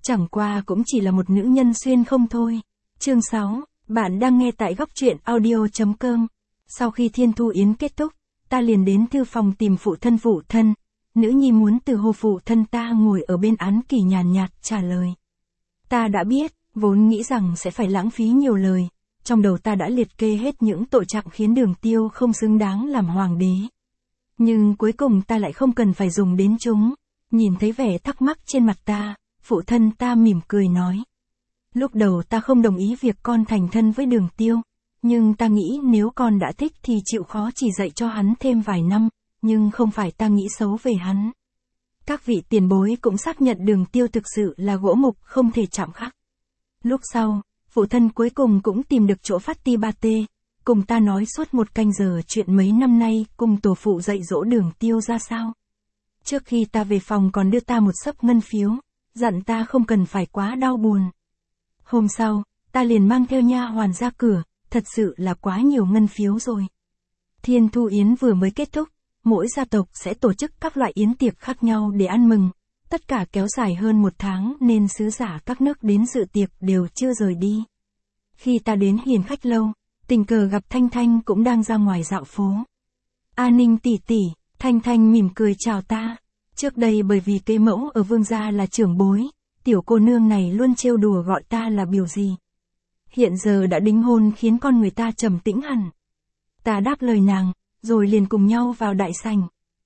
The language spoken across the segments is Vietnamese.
Chẳng qua cũng chỉ là một nữ nhân xuyên không thôi. Chương 6, bạn đang nghe tại góc truyện audio.com. Sau khi Thiên Thu Yến kết thúc, ta liền đến thư phòng tìm phụ thân. Nữ nhi muốn từ hô phụ thân ta ngồi ở bên án kỷ nhàn nhạt trả lời. Ta đã biết, vốn nghĩ rằng sẽ phải lãng phí nhiều lời. Trong đầu ta đã liệt kê hết những tội trạng khiến Đường Tiêu không xứng đáng làm hoàng đế. Nhưng cuối cùng ta lại không cần phải dùng đến chúng. Nhìn thấy vẻ thắc mắc trên mặt ta, phụ thân ta mỉm cười nói. Lúc đầu ta không đồng ý việc con thành thân với Đường Tiêu. Nhưng ta nghĩ nếu con đã thích thì chịu khó chỉ dạy cho hắn thêm vài năm, nhưng không phải ta nghĩ xấu về hắn. Các vị tiền bối cũng xác nhận Đường Tiêu thực sự là gỗ mục không thể chạm khắc. Lúc sau, phụ thân cuối cùng cũng tìm được chỗ phát ti ba tê, cùng ta nói suốt 1 canh giờ chuyện mấy năm nay cùng tổ phụ dạy dỗ Đường Tiêu ra sao. Trước khi ta về phòng còn đưa ta một xấp ngân phiếu, dặn ta không cần phải quá đau buồn. Hôm sau, ta liền mang theo nha hoàn ra cửa, thật sự là quá nhiều ngân phiếu rồi. Thiên Thu Yến vừa mới kết thúc, mỗi gia tộc sẽ tổ chức các loại yến tiệc khác nhau để ăn mừng. Tất cả kéo dài hơn 1 tháng nên sứ giả các nước đến dự tiệc đều chưa rời đi. Khi ta đến Hiền Khách Lâu, tình cờ gặp Thanh Thanh cũng đang ra ngoài dạo phố. A Ninh tỷ tỷ, Thanh Thanh mỉm cười chào ta. Trước đây bởi vì kế mẫu ở Vương gia là trưởng bối, tiểu cô nương này luôn trêu đùa gọi ta là biểu gì. Hiện giờ đã đính hôn khiến con người ta trầm tĩnh hẳn. Ta đáp lời nàng, rồi liền cùng nhau vào đại sảnh.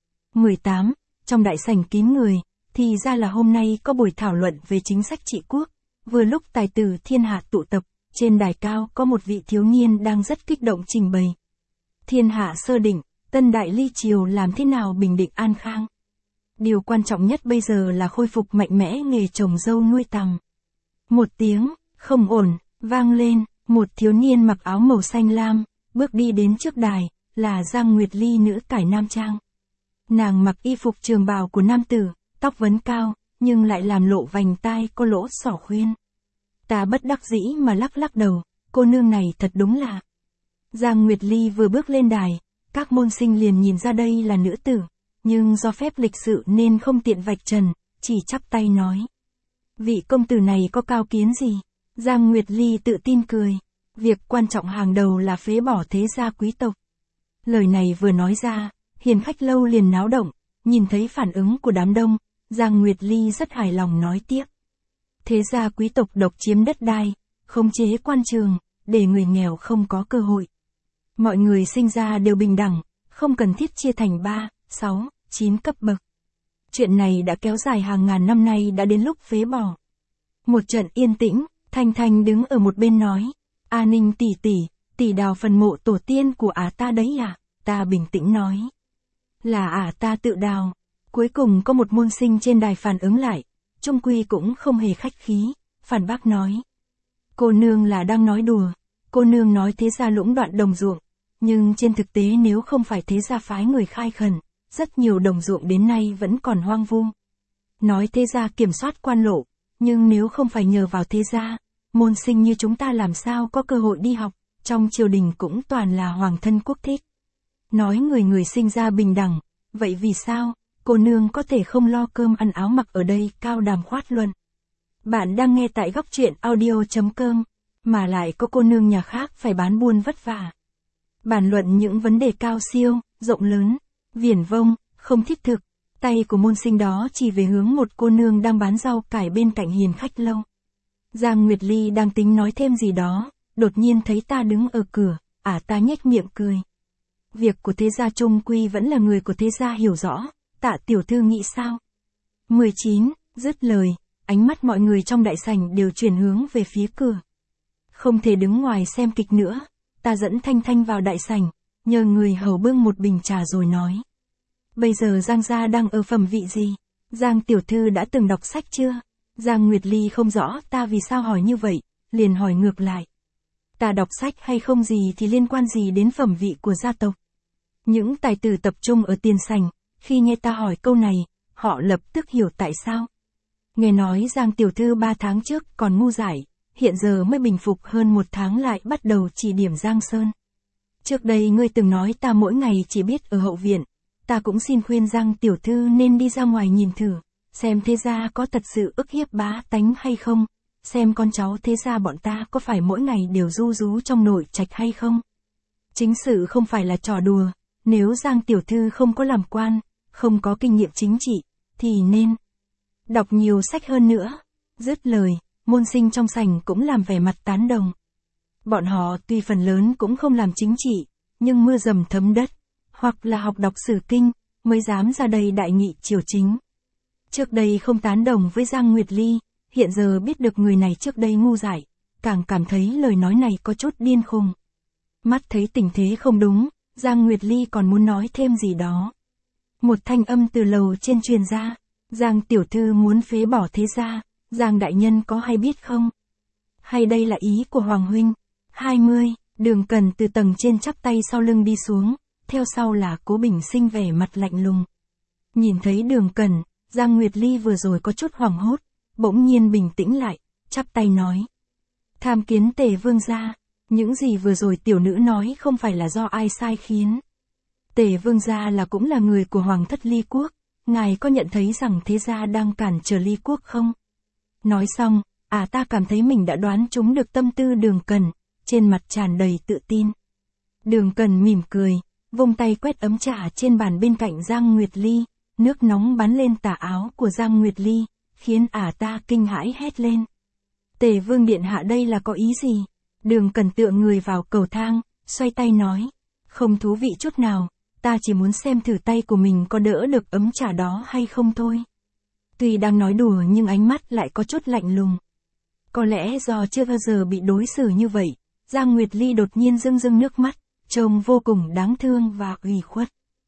18. Trong đại sảnh kín người, thì ra là hôm nay có buổi thảo luận về chính sách trị quốc. Vừa lúc tài tử thiên hạ tụ tập, trên đài cao có một vị thiếu niên đang rất kích động trình bày. Thiên hạ sơ định, tân đại ly triều làm thế nào bình định an khang. Điều quan trọng nhất bây giờ là khôi phục mạnh mẽ nghề trồng dâu nuôi tằm. Một tiếng, không ổn, vang lên, một thiếu niên mặc áo màu xanh lam, bước đi đến trước đài, là Giang Nguyệt Ly nữ cải nam trang. Nàng mặc y phục trường bào của nam tử, tóc vấn cao, nhưng lại làm lộ vành tai có lỗ xỏ khuyên. Ta bất đắc dĩ mà lắc đầu, cô nương này thật đúng là. Giang Nguyệt Ly vừa bước lên đài, các môn sinh liền nhìn ra đây là nữ tử, nhưng do phép lịch sự nên không tiện vạch trần, chỉ chắp tay nói. Vị công tử này có cao kiến gì? Giang Nguyệt Ly tự tin cười. Việc quan trọng hàng đầu là phế bỏ thế gia quý tộc. Lời này vừa nói ra, Hiền Khách Lâu liền náo động, nhìn thấy phản ứng của đám đông, Giang Nguyệt Ly rất hài lòng nói tiếp. Thế gia quý tộc độc chiếm đất đai, khống chế quan trường, để người nghèo không có cơ hội. Mọi người sinh ra đều bình đẳng, không cần thiết chia thành 3, 6, 9 cấp bậc. Chuyện này đã kéo dài hàng ngàn năm nay đã đến lúc phế bỏ. Một trận yên tĩnh, Thanh Thanh đứng ở một bên nói. A Ninh tỷ đào phần mộ tổ tiên của ta đấy à? Ta bình tĩnh nói. Là ta tự đào. Cuối cùng có một môn sinh trên đài phản ứng lại, chung quy cũng không hề khách khí, phản bác nói. Cô nương là đang nói đùa, cô nương nói thế gia lũng đoạn đồng ruộng, nhưng trên thực tế nếu không phải thế gia phái người khai khẩn, rất nhiều đồng ruộng đến nay vẫn còn hoang vu. Nói thế gia kiểm soát quan lộ, nhưng nếu không phải nhờ vào thế gia, môn sinh như chúng ta làm sao có cơ hội đi học, trong triều đình cũng toàn là hoàng thân quốc thích. Nói người sinh ra bình đẳng, vậy vì sao, cô nương có thể không lo cơm ăn áo mặc ở đây cao đàm khoát luận. Bạn đang nghe tại góc truyện audio.com, mà lại có cô nương nhà khác phải bán buôn vất vả. Bàn luận những vấn đề cao siêu, rộng lớn, viển vông, không thiết thực, tay của môn sinh đó chỉ về hướng một cô nương đang bán rau cải bên cạnh Hiền Khách Lâu. Giang Nguyệt Ly đang tính nói thêm gì đó, đột nhiên thấy ta đứng ở cửa, ta nhếch miệng cười. Việc của thế gia chung quy vẫn là người của thế gia hiểu rõ, Tạ tiểu thư nghĩ sao? 19, dứt lời, ánh mắt mọi người trong đại sảnh đều chuyển hướng về phía cửa. Không thể đứng ngoài xem kịch nữa, ta dẫn Thanh Thanh vào đại sảnh, nhờ người hầu bưng một bình trà rồi nói. Bây giờ Giang gia đang ở phẩm vị gì? Giang tiểu thư đã từng đọc sách chưa? Giang Nguyệt Ly không rõ ta vì sao hỏi như vậy, liền hỏi ngược lại. Ta đọc sách hay không gì thì liên quan gì đến phẩm vị của gia tộc? Những tài tử tập trung ở tiền sảnh, khi nghe ta hỏi câu này, họ lập tức hiểu tại sao. Nghe nói Giang tiểu thư 3 tháng trước còn ngu dại, hiện giờ mới bình phục hơn 1 tháng lại bắt đầu chỉ điểm Giang Sơn. Trước đây ngươi từng nói ta mỗi ngày chỉ biết ở hậu viện, ta cũng xin khuyên Giang tiểu thư nên đi ra ngoài nhìn thử, xem thế gia có thật sự ức hiếp bá tánh hay không, xem con cháu thế gia bọn ta có phải mỗi ngày đều ru rú trong nội trạch hay không. Chính sự không phải là trò đùa, nếu Giang tiểu thư không có làm quan, không có kinh nghiệm chính trị, thì nên đọc nhiều sách hơn nữa. Dứt lời, môn sinh trong sảnh cũng làm vẻ mặt tán đồng. Bọn họ tuy phần lớn cũng không làm chính trị, nhưng mưa dầm thấm đất, hoặc là học đọc sử kinh, mới dám ra đây đại nghị triều chính. Trước đây không tán đồng với Giang Nguyệt Ly, hiện giờ biết được người này trước đây ngu dại, càng cảm thấy lời nói này có chút điên khùng. Mắt thấy tình thế không đúng, Giang Nguyệt Ly còn muốn nói thêm gì đó. Một thanh âm từ lầu trên truyền ra, Giang tiểu thư muốn phế bỏ thế gia, Giang đại nhân có hay biết không? Hay đây là ý của Hoàng huynh? 20, Đường Cần từ tầng trên chắp tay sau lưng đi xuống, theo sau là Cố Bình Sinh vẻ mặt lạnh lùng. Nhìn thấy Đường Cần, Giang Nguyệt Ly vừa rồi có chút hoảng hốt, bỗng nhiên bình tĩnh lại, chắp tay nói. Tham kiến Tề vương gia, những gì vừa rồi tiểu nữ nói không phải là do ai sai khiến. Tề vương gia là cũng là người của Hoàng thất Ly quốc, ngài có nhận thấy rằng thế gia đang cản trở Ly quốc không? Nói xong, ta cảm thấy mình đã đoán trúng được tâm tư Đường Cần, trên mặt tràn đầy tự tin. Đường Cần mỉm cười, vung tay quét ấm trà trên bàn bên cạnh Giang Nguyệt Ly, nước nóng bắn lên tà áo của Giang Nguyệt Ly, khiến ta kinh hãi hét lên. Tề vương điện hạ đây là có ý gì? Đường Cần tựa người vào cầu thang, xoay tay nói. Không thú vị chút nào, ta chỉ muốn xem thử tay của mình có đỡ được ấm trà đó hay không thôi. Tuy đang nói đùa nhưng ánh mắt lại có chút lạnh lùng. Có lẽ do chưa bao giờ bị đối xử như vậy, Giang Nguyệt Ly đột nhiên rưng rưng nước mắt, trông vô cùng đáng thương và ủy khuất.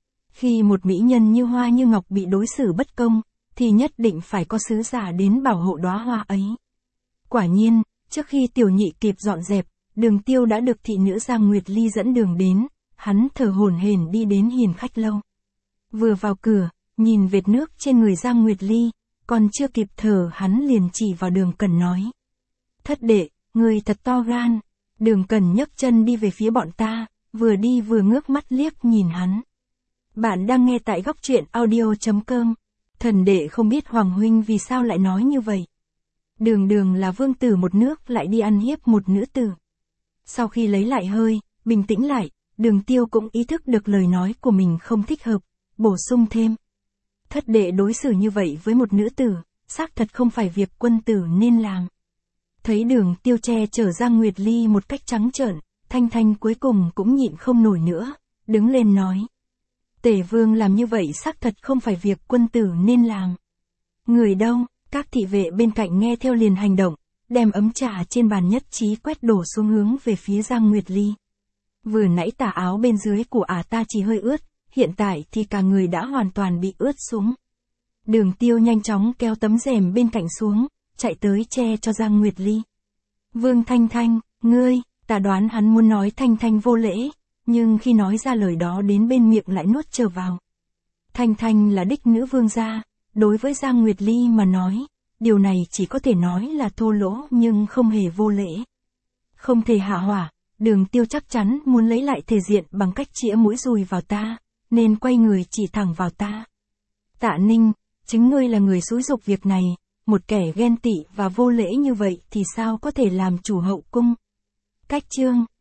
Khi một mỹ nhân như hoa như ngọc bị đối xử bất công, thì nhất định phải có sứ giả đến bảo hộ đóa hoa ấy. Quả nhiên, trước khi tiểu nhị kịp dọn dẹp, Đường Tiêu đã được thị nữ Giang Nguyệt Ly dẫn đường đến, hắn thở hổn hển đi đến hiền khách lâu. Vừa vào cửa, nhìn vệt nước trên người Giang Nguyệt Ly, còn chưa kịp thở hắn liền chỉ vào Đường Cần nói. Thất đệ, người thật to gan. Đường Cần nhấc chân đi về phía bọn ta, vừa đi vừa ngước mắt liếc nhìn hắn. Bạn đang nghe tại góc truyện audio.com. Thần đệ không biết Hoàng huynh vì sao lại nói như vậy. Đường là vương tử một nước lại đi ăn hiếp một nữ tử. Sau khi lấy lại hơi, bình tĩnh lại, Đường Tiêu cũng ý thức được lời nói của mình không thích hợp, bổ sung thêm. Thất đệ đối xử như vậy với một nữ tử, xác thật không phải việc quân tử nên làm. Thấy Đường Tiêu che chở Giang Nguyệt Ly một cách trắng trợn, Thanh Thanh cuối cùng cũng nhịn không nổi nữa, đứng lên nói. Tề vương làm như vậy xác thật không phải việc quân tử nên làm. Người đâu? Các thị vệ bên cạnh nghe theo liền hành động, đem ấm trà trên bàn nhất trí quét đổ xuống hướng về phía Giang Nguyệt Ly. Vừa nãy tà áo bên dưới của ta chỉ hơi ướt, hiện tại thì cả người đã hoàn toàn bị ướt sũng. Đường Tiêu nhanh chóng kéo tấm rèm bên cạnh xuống, chạy tới che cho Giang Nguyệt Ly. Vương Thanh Thanh, ngươi, ta đoán hắn muốn nói Thanh Thanh vô lễ, nhưng khi nói ra lời đó đến bên miệng lại nuốt trở vào. Thanh Thanh là đích nữ vương gia, đối với Giang Nguyệt Ly mà nói, điều này chỉ có thể nói là thô lỗ nhưng không hề vô lễ. Không thể hạ hỏa, Đường Tiêu chắc chắn muốn lấy lại thể diện bằng cách chĩa mũi dùi vào ta, nên quay người chỉ thẳng vào ta. Tạ Ninh, chính ngươi là người xúi giục việc này, một kẻ ghen tị và vô lễ như vậy thì sao có thể làm chủ hậu cung. Cách chương